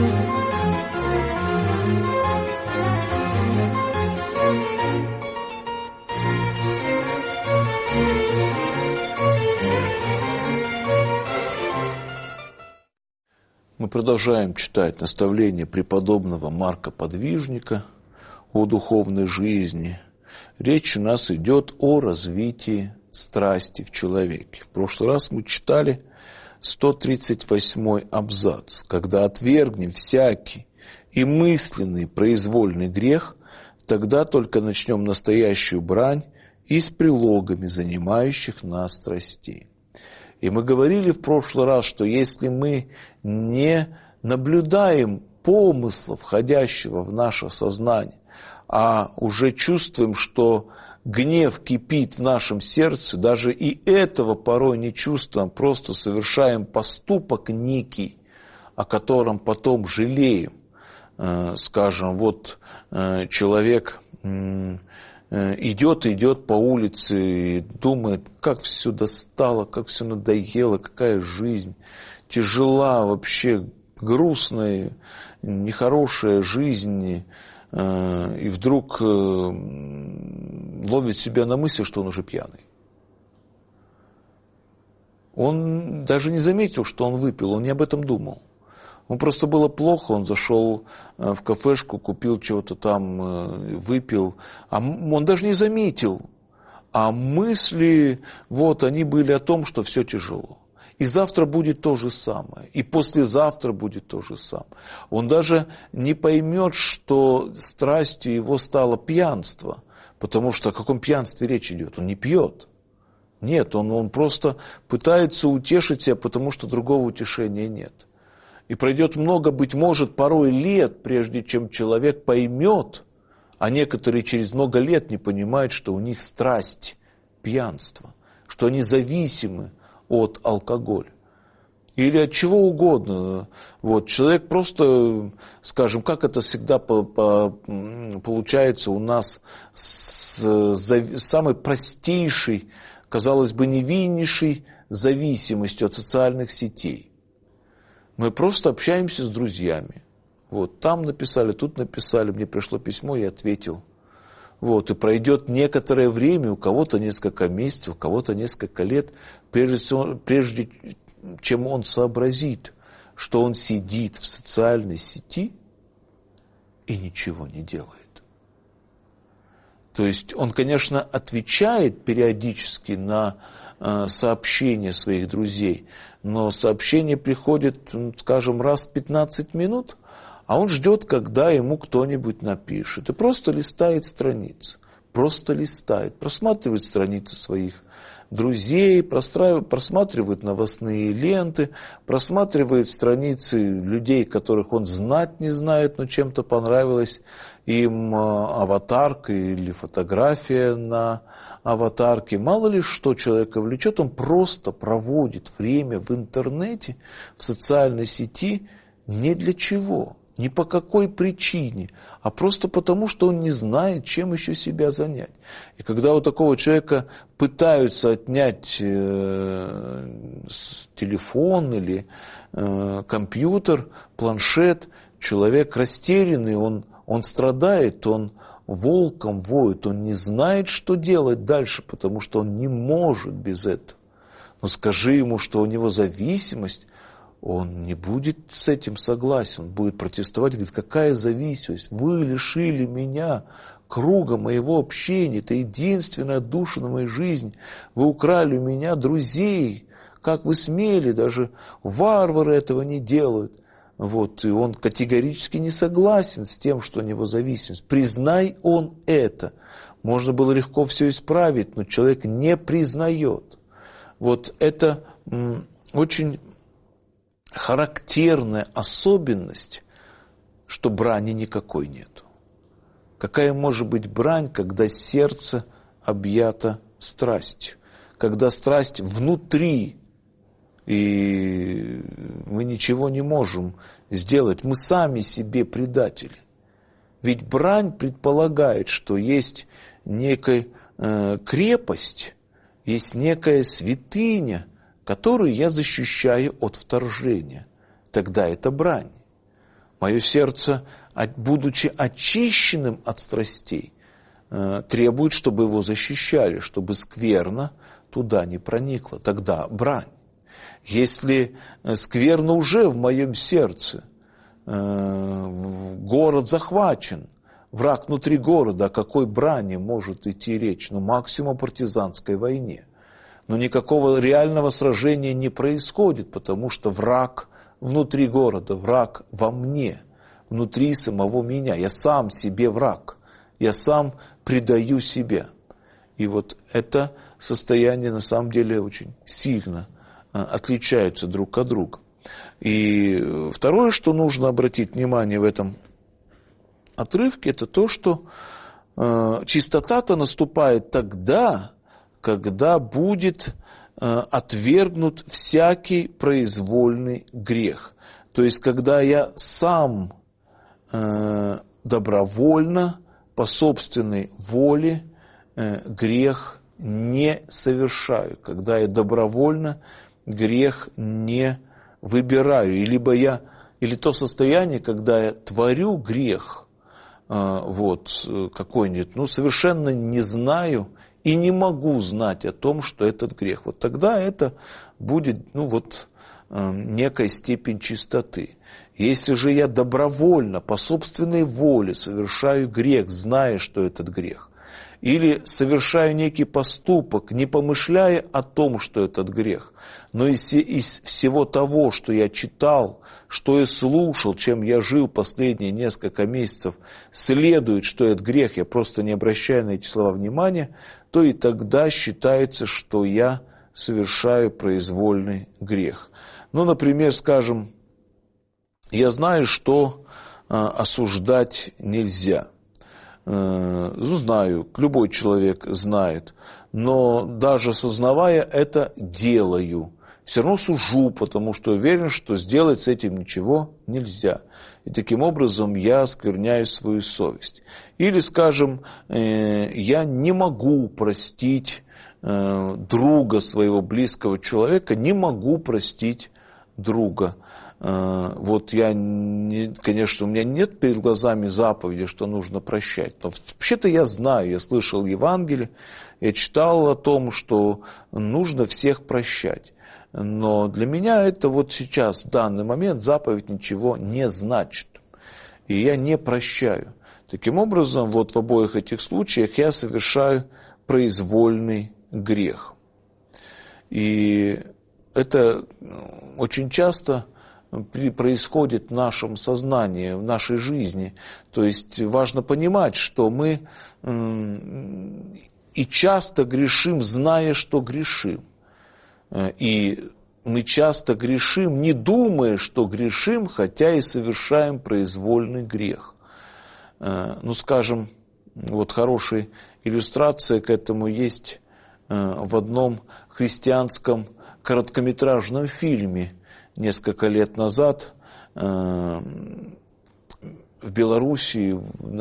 Мы продолжаем читать наставления преподобного Марка Подвижника о духовной жизни. Речь у нас идет о развитии страсти в человеке. В прошлый раз мы читали 138-й абзац. Когда отвергнем всякий и мысленный произвольный грех, тогда только начнем настоящую брань и с прилогами занимающих нас страстей. И мы говорили в прошлый раз, что если мы не наблюдаем помысла, входящего в наше сознание, а уже чувствуем, что гнев кипит в нашем сердце, даже и этого порой не чувствуем, просто совершаем поступок некий, о котором потом жалеем. Скажем, вот человек идет по улице и думает, как все достало, как все надоело, какая жизнь тяжела, вообще грустная, нехорошая жизнь. И вдруг ловит себя на мысли, что он уже пьяный. Он даже не заметил, что он выпил, он не об этом думал. Ему просто было плохо, он зашел в кафешку, купил чего-то там, выпил, а он даже не заметил. А мысли, вот, они были о том, что все тяжело. И завтра будет то же самое, и послезавтра будет то же самое. Он даже не поймет, что страстью его стало пьянство, потому что о каком пьянстве речь идет? Он не пьет. Нет, он просто пытается утешить себя, потому что другого утешения нет. И пройдет много, быть может, порой лет, прежде чем человек поймет, а некоторые через много лет не понимают, что у них страсть, пьянство, что они зависимы от алкоголя. Или от чего угодно. Вот, человек просто, скажем, как это всегда получается у нас с самой простейшей, казалось бы, невиннейшей зависимостью от социальных сетей. Мы просто общаемся с друзьями. Вот, там написали, тут написали, мне пришло письмо, я ответил. Вот, и пройдет некоторое время, у кого-то несколько месяцев, у кого-то несколько лет, прежде чем он сообразит, что он сидит в социальной сети и ничего не делает. То есть он, конечно, отвечает периодически на сообщения своих друзей, но сообщение приходит, скажем, раз в 15 минут, а он ждет, когда ему кто-нибудь напишет. И просто листает страницы, просматривает страницы своих друзей, просматривает новостные ленты, просматривает страницы людей, которых он знать не знает, но чем-то понравилась им аватарка или фотография на аватарке. Мало ли что человека влечет, он просто проводит время в интернете, в социальной сети не для чего. Ни по какой причине, а просто потому, что он не знает, чем еще себя занять. И когда у такого человека пытаются отнять телефон или компьютер, планшет, человек растерянный, он страдает, он волком воет, он не знает, что делать дальше, потому что он не может без этого. Но скажи ему, что у него зависимость, он не будет с этим согласен, он будет протестовать, говорит, какая зависимость, вы лишили меня круга моего общения, это единственная душа на моей жизни, вы украли у меня друзей, как вы смели, даже варвары этого не делают. Вот, и он категорически не согласен с тем, что у него зависимость. Признай он это. Можно было легко все исправить, но человек не признает. Вот это очень характерная особенность, что брани никакой нету. Какая может быть брань, когда сердце объято страстью, когда страсть внутри, и мы ничего не можем сделать, мы сами себе предатели. Ведь брань предполагает, что есть некая крепость, есть некая святыня, которую я защищаю от вторжения. Тогда это брань. Мое сердце, будучи очищенным от страстей, требует, чтобы его защищали, чтобы скверна туда не проникла. Тогда брань. Если скверна уже в моем сердце, город захвачен, враг внутри города, о какой брани может идти речь? Максимум о партизанской войне. Но никакого реального сражения не происходит, потому что враг внутри города, враг во мне, внутри самого меня. Я сам себе враг, я сам предаю себя. И вот это состояние на самом деле очень сильно отличаются друг от друга. И второе, что нужно обратить внимание в этом отрывке, это то, что чистота-то наступает тогда, когда будет отвергнут всякий произвольный грех. То есть, когда я сам добровольно, по собственной воле грех не совершаю, когда я добровольно грех не выбираю, или то состояние, когда я творю грех, какой-нибудь, совершенно не знаю и не могу знать о том, что этот грех. Вот тогда это будет, некая степень чистоты. Если же я добровольно, по собственной воле совершаю грех, зная, что этот грех, или совершаю некий поступок, не помышляя о том, что этот грех, но из всего того, что я читал, что я слушал, чем я жил последние несколько месяцев, следует, что этот грех, я просто не обращаю на эти слова внимания, то и тогда считается, что я совершаю произвольный грех. Например, скажем, я знаю, что осуждать нельзя. Знаю, любой человек знает, но даже сознавая это, делаю. Все равно сужу, потому что уверен, что сделать с этим ничего нельзя. И таким образом я оскверняю свою совесть. Или, скажем, я не могу простить друга своего близкого человека, не могу простить друга. Конечно, у меня нет перед глазами заповеди, что нужно прощать. Но вообще-то я знаю, я слышал Евангелие, я читал о том, что нужно всех прощать. Но для меня это сейчас, в данный момент, заповедь ничего не значит. И я не прощаю. Таким образом, в обоих этих случаях я совершаю произвольный грех. И это очень часто происходит в нашем сознании, в нашей жизни. То есть важно понимать, что мы и часто грешим, зная, что грешим. И мы часто грешим, не думая, что грешим, хотя и совершаем произвольный грех. Скажем, хорошая иллюстрация к этому есть в одном христианском короткометражном фильме. Несколько лет назад в Белоруссии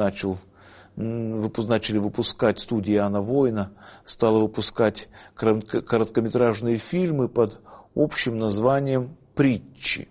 начали выпускать, студия Иоанна Воина стала выпускать короткометражные фильмы под общим названием «Притчи».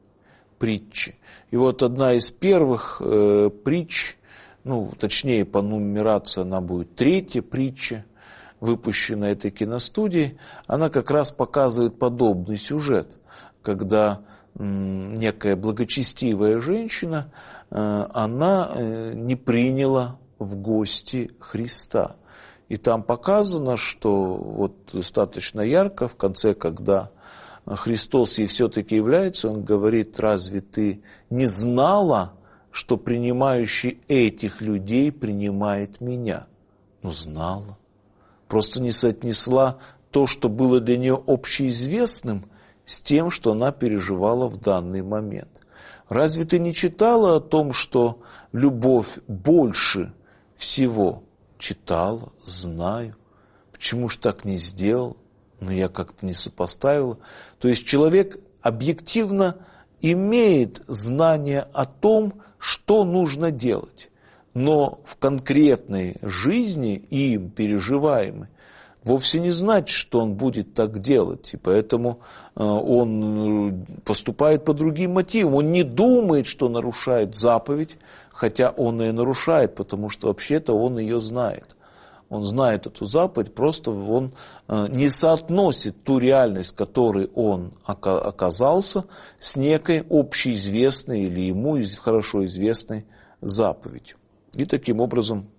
И одна из первых притч, точнее по нумерации она будет третья притча, выпущенная этой киностудией, она как раз показывает подобный сюжет, когда некая благочестивая женщина, она не приняла в гости Христа. И там показано, что достаточно ярко в конце, когда Христос ей все-таки является, он говорит: разве ты не знала, что принимающий этих людей принимает меня? Знала. Просто не соотнесла то, что было для нее общеизвестным, с тем, что она переживала в данный момент. Разве ты не читала о том, что любовь больше всего? Читала, знаю. Почему ж так не сделал? Я как-то не сопоставила. То есть человек объективно имеет знание о том, что нужно делать. Но в конкретной жизни им переживаемой вовсе не значит, что он будет так делать. И поэтому он поступает по другим мотивам. Он не думает, что нарушает заповедь, хотя он ее нарушает, потому что вообще-то он ее знает. Он знает эту заповедь, просто он не соотносит ту реальность, в которой он оказался, с некой общеизвестной или ему хорошо известной заповедью. И таким образом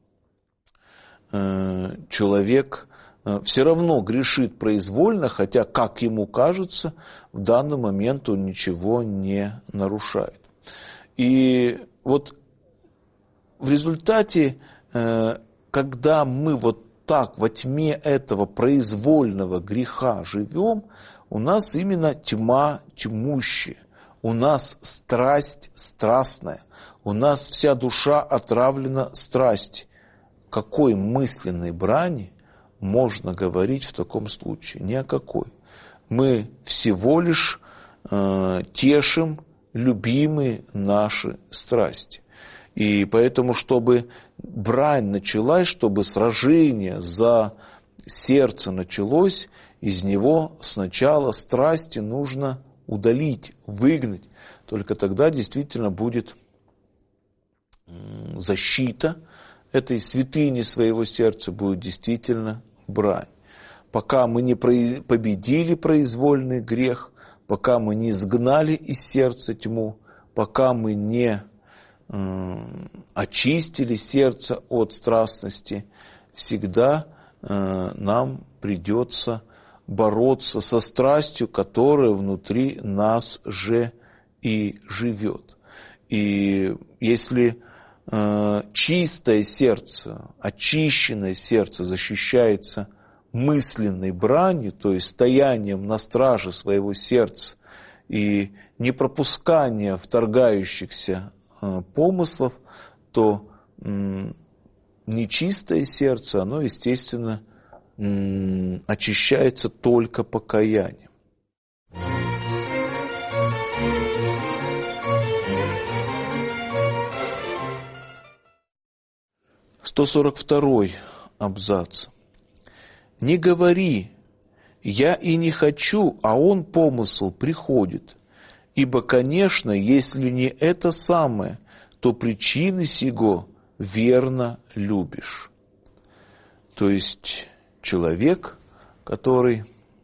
человек все равно грешит произвольно, хотя, как ему кажется, в данный момент он ничего не нарушает. И вот в результате, когда мы вот так во тьме этого произвольного греха живем, у нас именно тьма тьмущая, у нас страсть страстная, у нас вся душа отравлена страстью. Какой мысленной брани можно говорить в таком случае? Ни о какой. Мы всего лишь тешим любимые наши страсти. И поэтому, чтобы брань началась, чтобы сражение за сердце началось, из него сначала страсти нужно удалить, выгнать. Только тогда действительно будет защита этой святыни своего сердца, будет действительно брань. Пока мы не победили произвольный грех, пока мы не изгнали из сердца тьму, пока мы не очистили сердце от страстности, всегда нам придется бороться со страстью, которая внутри нас же и живет. И если чистое сердце, очищенное сердце защищается мысленной бранью, то есть стоянием на страже своего сердца и не пропусканием вторгающихся помыслов, то нечистое сердце, оно, естественно, очищается только покаянием. 142 абзац. «Не говори, я и не хочу, а он помысл приходит. Ибо, конечно, если не это самое, то причины сего верно любишь». То есть человек, который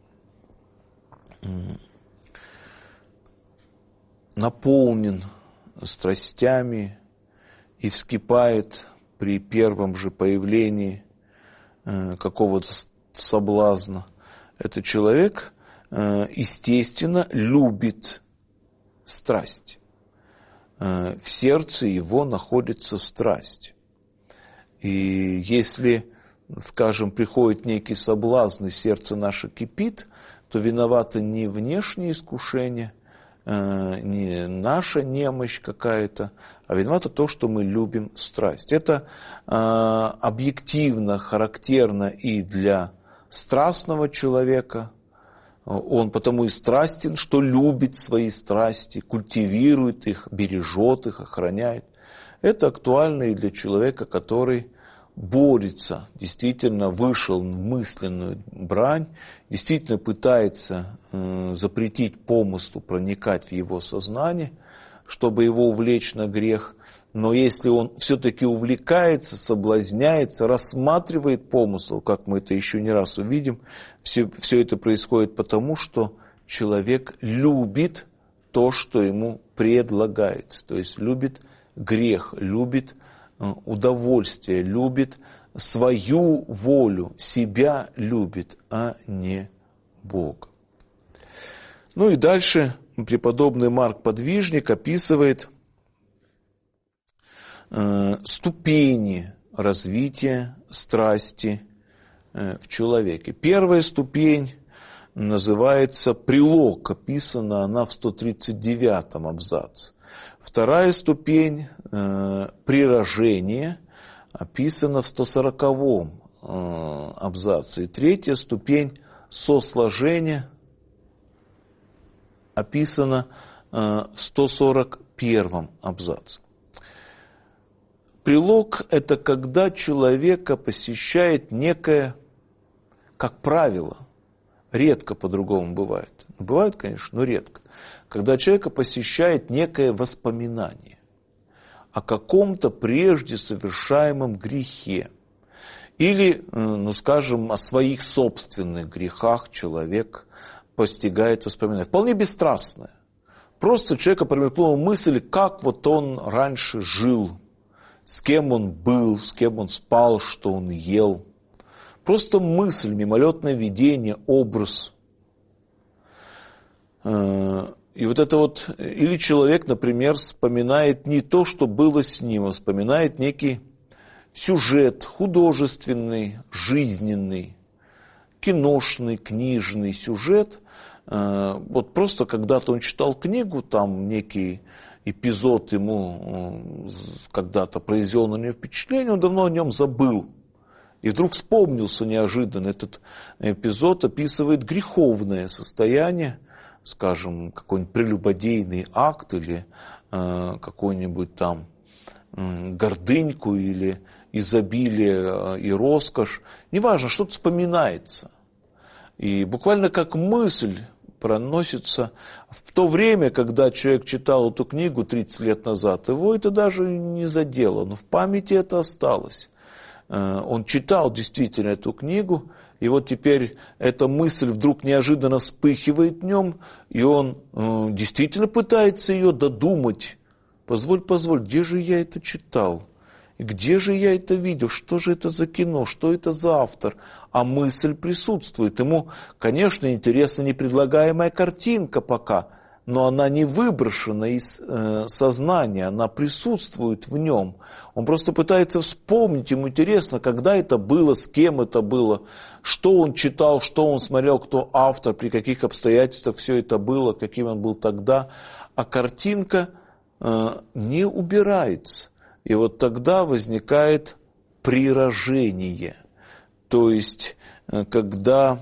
наполнен страстями и вскипает при первом же появлении какого-то соблазна, этот человек, естественно, любит страсть. В сердце его находится страсть. И если, скажем, приходит некий соблазн, и сердце наше кипит, то виновато не внешнее искушение, не наша немощь какая-то, а виновато то, что мы любим страсть. Это объективно характерно и для страстного человека. Он потому и страстен, что любит свои страсти, культивирует их, бережет их, охраняет. Это актуально и для человека, который борется, действительно вышел в мысленную брань, действительно пытается запретить помыслу проникать в его сознание, чтобы его увлечь на грех. Но если он все-таки увлекается, соблазняется, рассматривает помысл, как мы это еще не раз увидим, все это происходит потому, что человек любит то, что ему предлагается. То есть любит грех, любит удовольствие, любит свою волю, себя любит, а не Бога. Ну и дальше преподобный Марк Подвижник описывает ступени развития страсти в человеке. Первая ступень называется прилог, описана она в 139 абзаце. Вторая ступень прирожение описана в 140 абзаце. И третья ступень сосложения описана в 141 абзаце. Прилог – это когда человека посещает некое как правило, редко по-другому бывает. Бывает, конечно, но редко. Когда человека посещает некое воспоминание о каком-то прежде совершаемом грехе. Или, скажем, о своих собственных грехах человек постигает воспоминания. Вполне бесстрастное. Просто человека промелькнула мысль, как вот он раньше жил, с кем он был, с кем он спал, что он ел. Просто мысль, мимолетное видение, образ. И вот это вот, или человек, например, вспоминает не то, что было с ним, а вспоминает некий сюжет художественный, жизненный, киношный, книжный сюжет. Вот просто когда-то он читал книгу, там некий эпизод ему когда-то произвел на него впечатление, он давно о нем забыл. И вдруг вспомнился неожиданно. Этот эпизод описывает греховное состояние, скажем, какой-нибудь прелюбодейный акт или какой-нибудь там гордыньку или изобилие и роскошь. Неважно, что-то вспоминается. И буквально как мысль проносится. В то время, когда человек читал эту книгу 30 лет назад, его это даже не задело, но в памяти это осталось. Он читал действительно эту книгу, и вот теперь эта мысль вдруг неожиданно вспыхивает в нем, и он действительно пытается ее додумать. Позволь, где же я это читал? Где же я это видел? Что же это за кино? Что это за автор? А мысль присутствует. Ему, конечно, интересна непредлагаемая картинка пока, но она не выброшена из сознания, она присутствует в нем. Он просто пытается вспомнить, ему интересно, когда это было, с кем это было, что он читал, что он смотрел, кто автор, при каких обстоятельствах все это было, каким он был тогда. А картинка не убирается. И вот тогда возникает прирожение. То есть, когда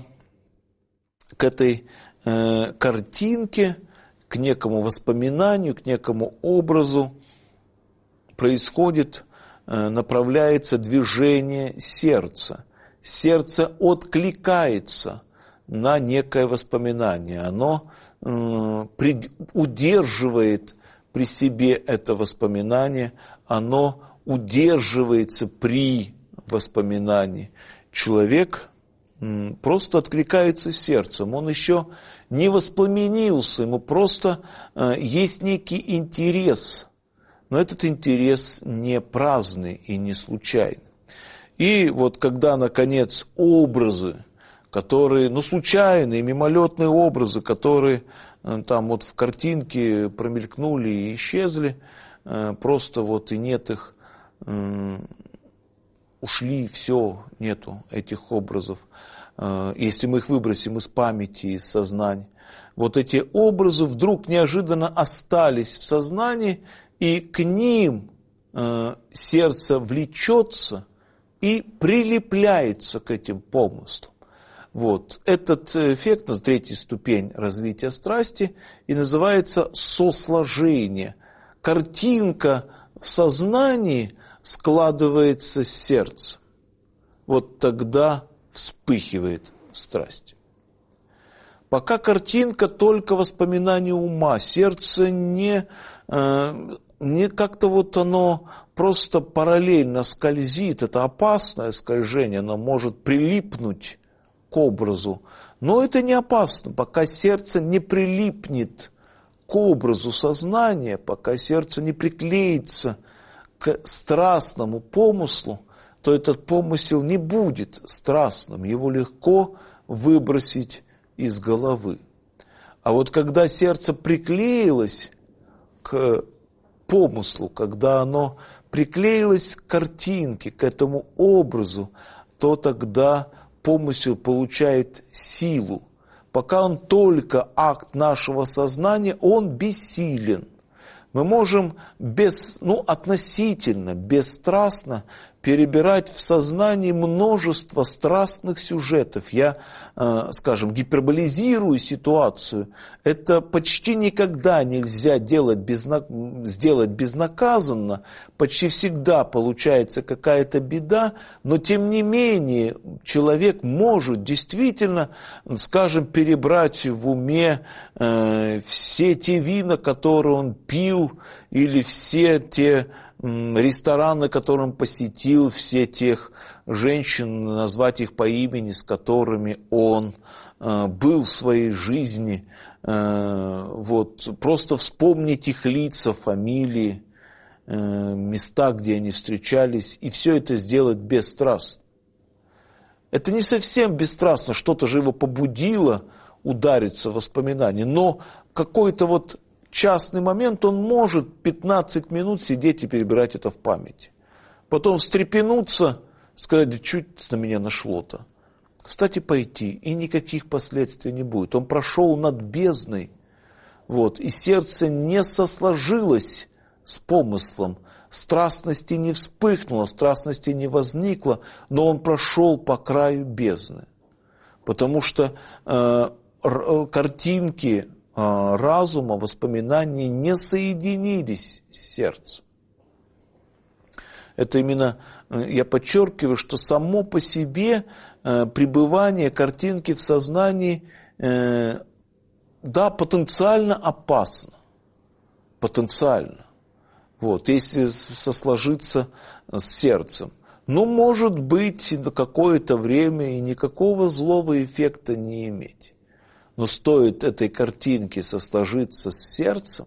к этой картинке, к некому воспоминанию, к некому образу происходит, направляется движение сердца. Сердце откликается на некое воспоминание. Оно удерживает при себе это воспоминание, оно удерживается при воспоминании. Человек просто откликается сердцем, он еще не воспламенился, ему просто есть некий интерес, но этот интерес не праздный и не случайный. И вот когда, наконец, образы, которые, случайные, мимолетные образы, которые там вот в картинке промелькнули и исчезли, просто вот и нет их, ушли, все, нету этих образов. Если мы их выбросим из памяти, из сознания, вот эти образы вдруг неожиданно остались в сознании, и к ним сердце влечется и прилепляется к этим помыслам. Вот. Этот эффект, третья ступень развития страсти, и называется сосложение. Картинка в сознании складывается с сердцем. Вот тогда вспыхивает страсть. Пока картинка только воспоминание ума, сердце не как-то вот оно просто параллельно скользит, это опасное скольжение, оно может прилипнуть к образу. Но это не опасно, пока сердце не прилипнет к образу сознания, пока сердце не приклеится к страстному помыслу, то этот помысел не будет страстным, его легко выбросить из головы. А вот когда сердце приклеилось к помыслу, когда оно приклеилось к картинке, к этому образу, то тогда помысел получает силу. Пока он только акт нашего сознания, он бессилен. Мы можем относительно, бесстрастно перебирать в сознании множество страстных сюжетов. Я, скажем, гиперболизирую ситуацию. Это почти никогда нельзя сделать безнаказанно. Почти всегда получается какая-то беда, но тем не менее человек может действительно, скажем, перебрать в уме все те вина, которые он пил, или все те рестораны, которые он посетил, все тех женщин, назвать их по имени, с которыми он был в своей жизни. Вот, просто вспомнить их лица, фамилии, места, где они встречались, и все это сделать бесстрастно. Это не совсем бесстрастно, что-то же его побудило удариться в воспоминания, но какой-то вот частный момент он может 15 минут сидеть и перебирать это в памяти. Потом встрепенуться, сказать, чуть на меня нашло-то. Кстати, пойти, и никаких последствий не будет. Он прошел над бездной, вот, и сердце не сосложилось с помыслом, страстности не вспыхнуло, страстности не возникло, но он прошел по краю бездны. Потому что картинки разума, воспоминания не соединились с сердцем. Это именно, я подчеркиваю, что само по себе пребывание картинки в сознании, да, потенциально опасно. Потенциально. Вот, если сосложиться с сердцем. Но может быть на какое-то время и никакого злого эффекта не иметь. Но стоит этой картинке сосложиться с сердцем,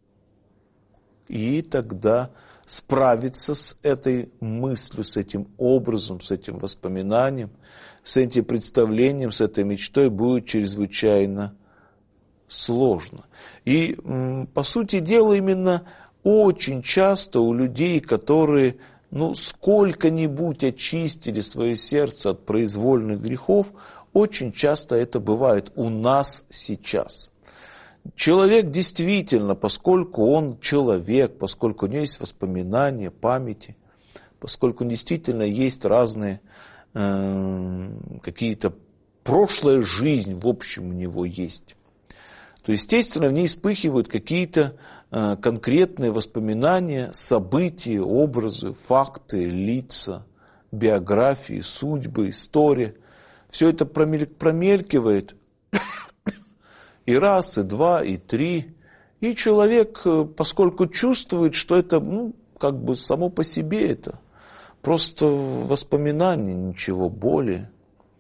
и тогда справиться с этой мыслью, с этим образом, с этим воспоминанием, с этим представлением, с этой мечтой будет чрезвычайно сложно. И, по сути дела, именно очень часто у людей, которые сколько-нибудь очистили свое сердце от произвольных грехов, очень часто это бывает у нас сейчас. Человек действительно, поскольку он человек, поскольку у него есть воспоминания, памяти, поскольку действительно есть разные какие-то прошлая жизнь, в общем, у него есть, то, естественно, в ней вспыхивают какие-то конкретные воспоминания, события, образы, факты, лица, биографии, судьбы, истории. Все это промелькивает и раз, и два, и три. И человек, поскольку чувствует, что это как бы само по себе это просто воспоминание, ничего более,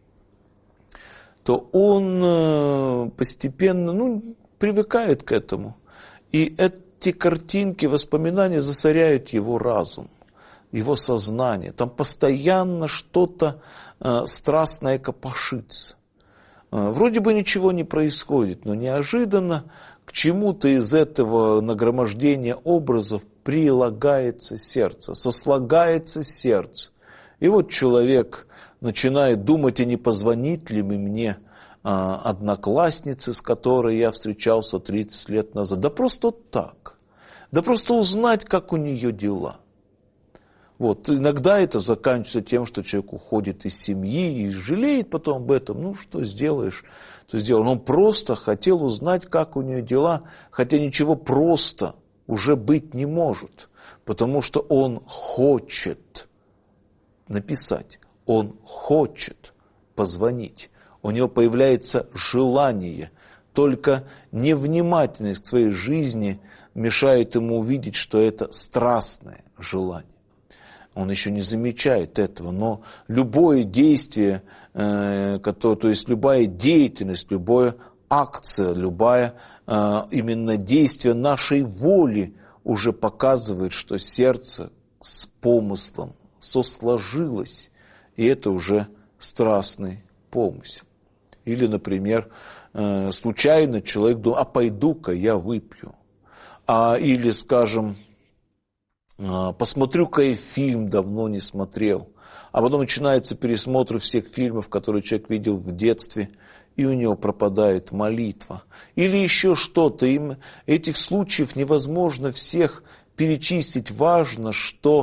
то он постепенно привыкает к этому. И эти картинки, воспоминания засоряют его разум, его сознание. Там постоянно что-то страстное копошится. Вроде бы ничего не происходит, но неожиданно к чему-то из этого нагромождения образов прилагается сердце, сослагается сердце. И вот человек начинает думать, а не позвонит ли мне однокласснице, с которой я встречался 30 лет назад. Да просто так. Да просто узнать, как у нее дела. Вот. Иногда это заканчивается тем, что человек уходит из семьи и жалеет потом об этом. Что сделаешь, то сделал. Он просто хотел узнать, как у нее дела, хотя ничего просто уже быть не может. Потому что он хочет написать, он хочет позвонить. У него появляется желание. Только невнимательность к своей жизни мешает ему увидеть, что это страстное желание. Он еще не замечает этого, но любое действие, то есть любая деятельность, любая акция, любое именно действие нашей воли уже показывает, что сердце с помыслом сосложилось, и это уже страстный помысел. Или, например, случайно человек думает, пойду-ка я выпью. Или, скажем, посмотрю-ка я фильм, давно не смотрел. А потом начинается пересмотр всех фильмов, которые человек видел в детстве, и у него пропадает молитва. Или еще что-то. Этих случаев невозможно всех перечислить. Важно, что в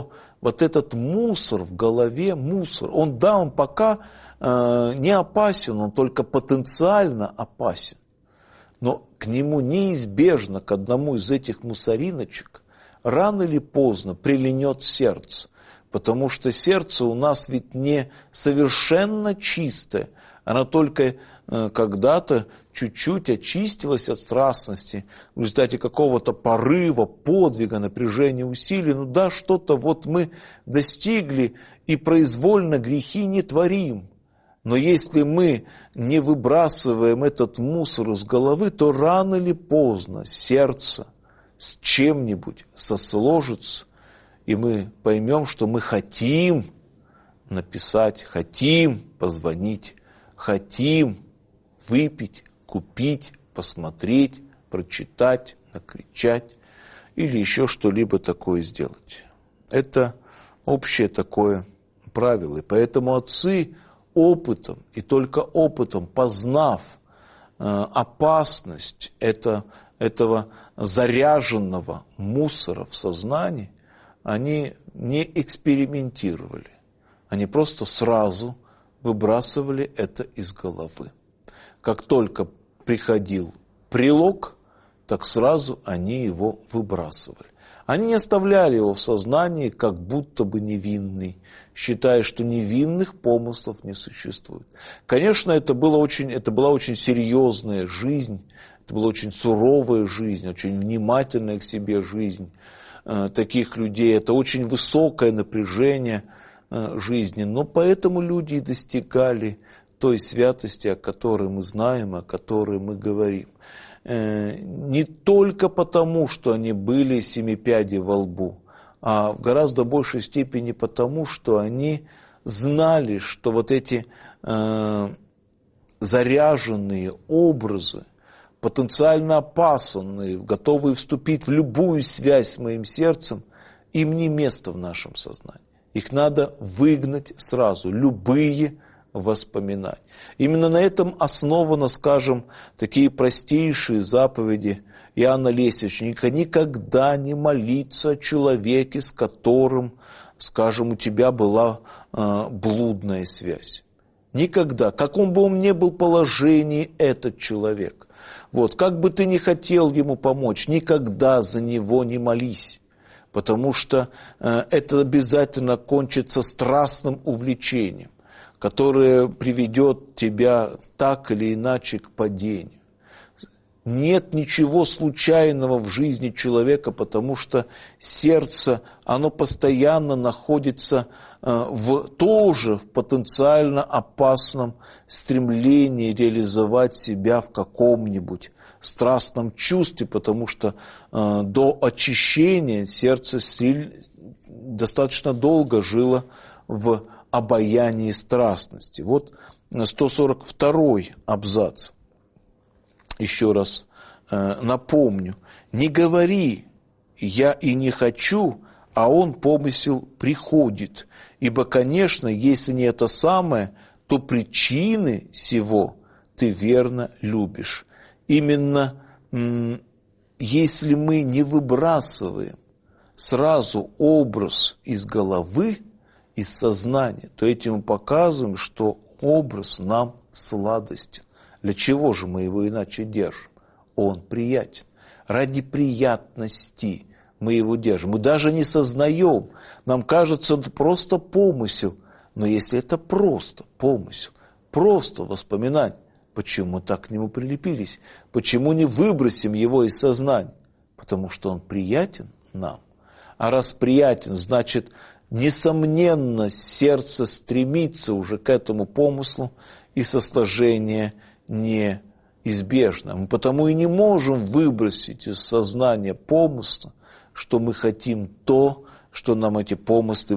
вот этот мусор в голове, мусор, он пока не опасен, он только потенциально опасен. Но к нему неизбежно, к одному из этих мусориночек, рано или поздно прилинет сердце. Потому что сердце у нас ведь не совершенно чистое, оно только когда-то чуть-чуть очистилось от страстности в результате какого-то порыва, подвига, напряжения, усилий. Ну да, что-то вот мы достигли и произвольно грехи не творим. Но если мы не выбрасываем этот мусор из головы, то рано или поздно сердце с чем-нибудь сосложится, и мы поймем, что мы хотим написать, хотим позвонить, хотим выпить, купить, посмотреть, прочитать, накричать или еще что-либо такое сделать. Это общее такое правило. И поэтому отцы опытом, и только опытом, познав опасность этого заряженного мусора в сознании, они не экспериментировали. Они просто сразу выбрасывали это из головы. Как только приходил прилог, так сразу они его выбрасывали. Они не оставляли его в сознании, как будто бы невинный, считая, что невинных помыслов не существует. Конечно, это была очень серьезная жизнь, это была очень суровая жизнь, очень внимательная к себе жизнь таких людей. Это очень высокое напряжение жизни, но поэтому люди и достигали той святости, о которой мы знаем, о которой мы говорим. Не только потому, что они были семипядей во лбу, а в гораздо большей степени потому, что они знали, что вот эти заряженные образы, потенциально опасные, готовые вступить в любую связь с моим сердцем, им не место в нашем сознании. Их надо выгнать сразу, любые воспоминания. Именно на этом основано, скажем, такие простейшие заповеди Иоанна Лествичника. Никогда не молиться о человеке, с которым, скажем, у тебя была блудная связь. Никогда. В каком бы он ни был положении этот человек. Вот, как бы ты ни хотел ему помочь, никогда за него не молись. Потому что это обязательно кончится страстным увлечением, которое приведет тебя так или иначе к падению. Нет ничего случайного в жизни человека, потому что сердце, оно постоянно находится тоже в потенциально опасном стремлении реализовать себя в каком-нибудь страстном чувстве, потому что до очищения сердце достаточно долго жило в обаянии страстности. Вот 142-й абзац. Еще раз напомню. «Не говори, я и не хочу, а он помысел приходит. Ибо, конечно, если не это самое, то причины сего ты верно любишь». Именно если мы не выбрасываем сразу образ из головы, из сознания, то этим мы показываем, что образ нам сладостен. Для чего же мы его иначе держим? Он приятен. Ради приятности мы его держим. Мы даже не сознаем. Нам кажется, это просто помысел. Но если это просто помысел, просто воспоминание, почему мы так к нему прилепились? Почему не выбросим его из сознания? Потому что он приятен нам. А раз приятен, значит, несомненно, сердце стремится уже к этому помыслу, и сосложение неизбежно. Мы потому и не можем выбросить из сознания помысла, что мы хотим то, что нам эти помыслы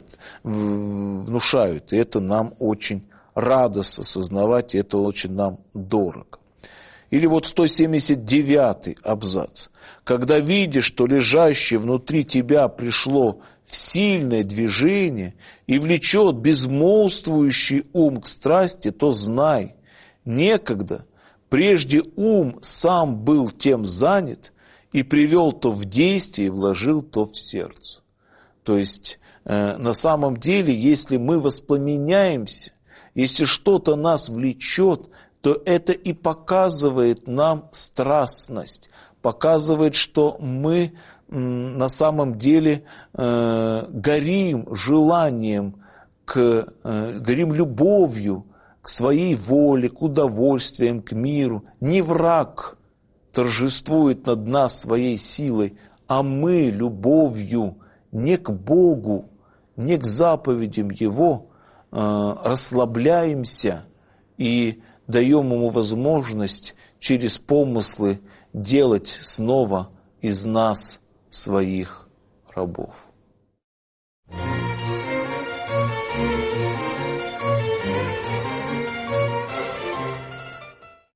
внушают. И это нам очень радостно осознавать, и это очень нам дорого. Или вот 179-й абзац. «Когда видишь, что лежащее внутри тебя пришло в сильное движение и влечет безмолвствующий ум к страсти, то знай, некогда прежде ум сам был тем занят и привел то в действие и вложил то в сердце». То есть на самом деле, если мы воспламеняемся, если что-то нас влечет, то это и показывает нам страстность, показывает, что мы на самом деле горим желанием, горим любовью к своей воле, к удовольствиям, к миру. Не враг торжествует над нас своей силой, а мы любовью не к Богу, не к заповедям Его расслабляемся и даем Ему возможность через помыслы делать снова из нас своих рабов.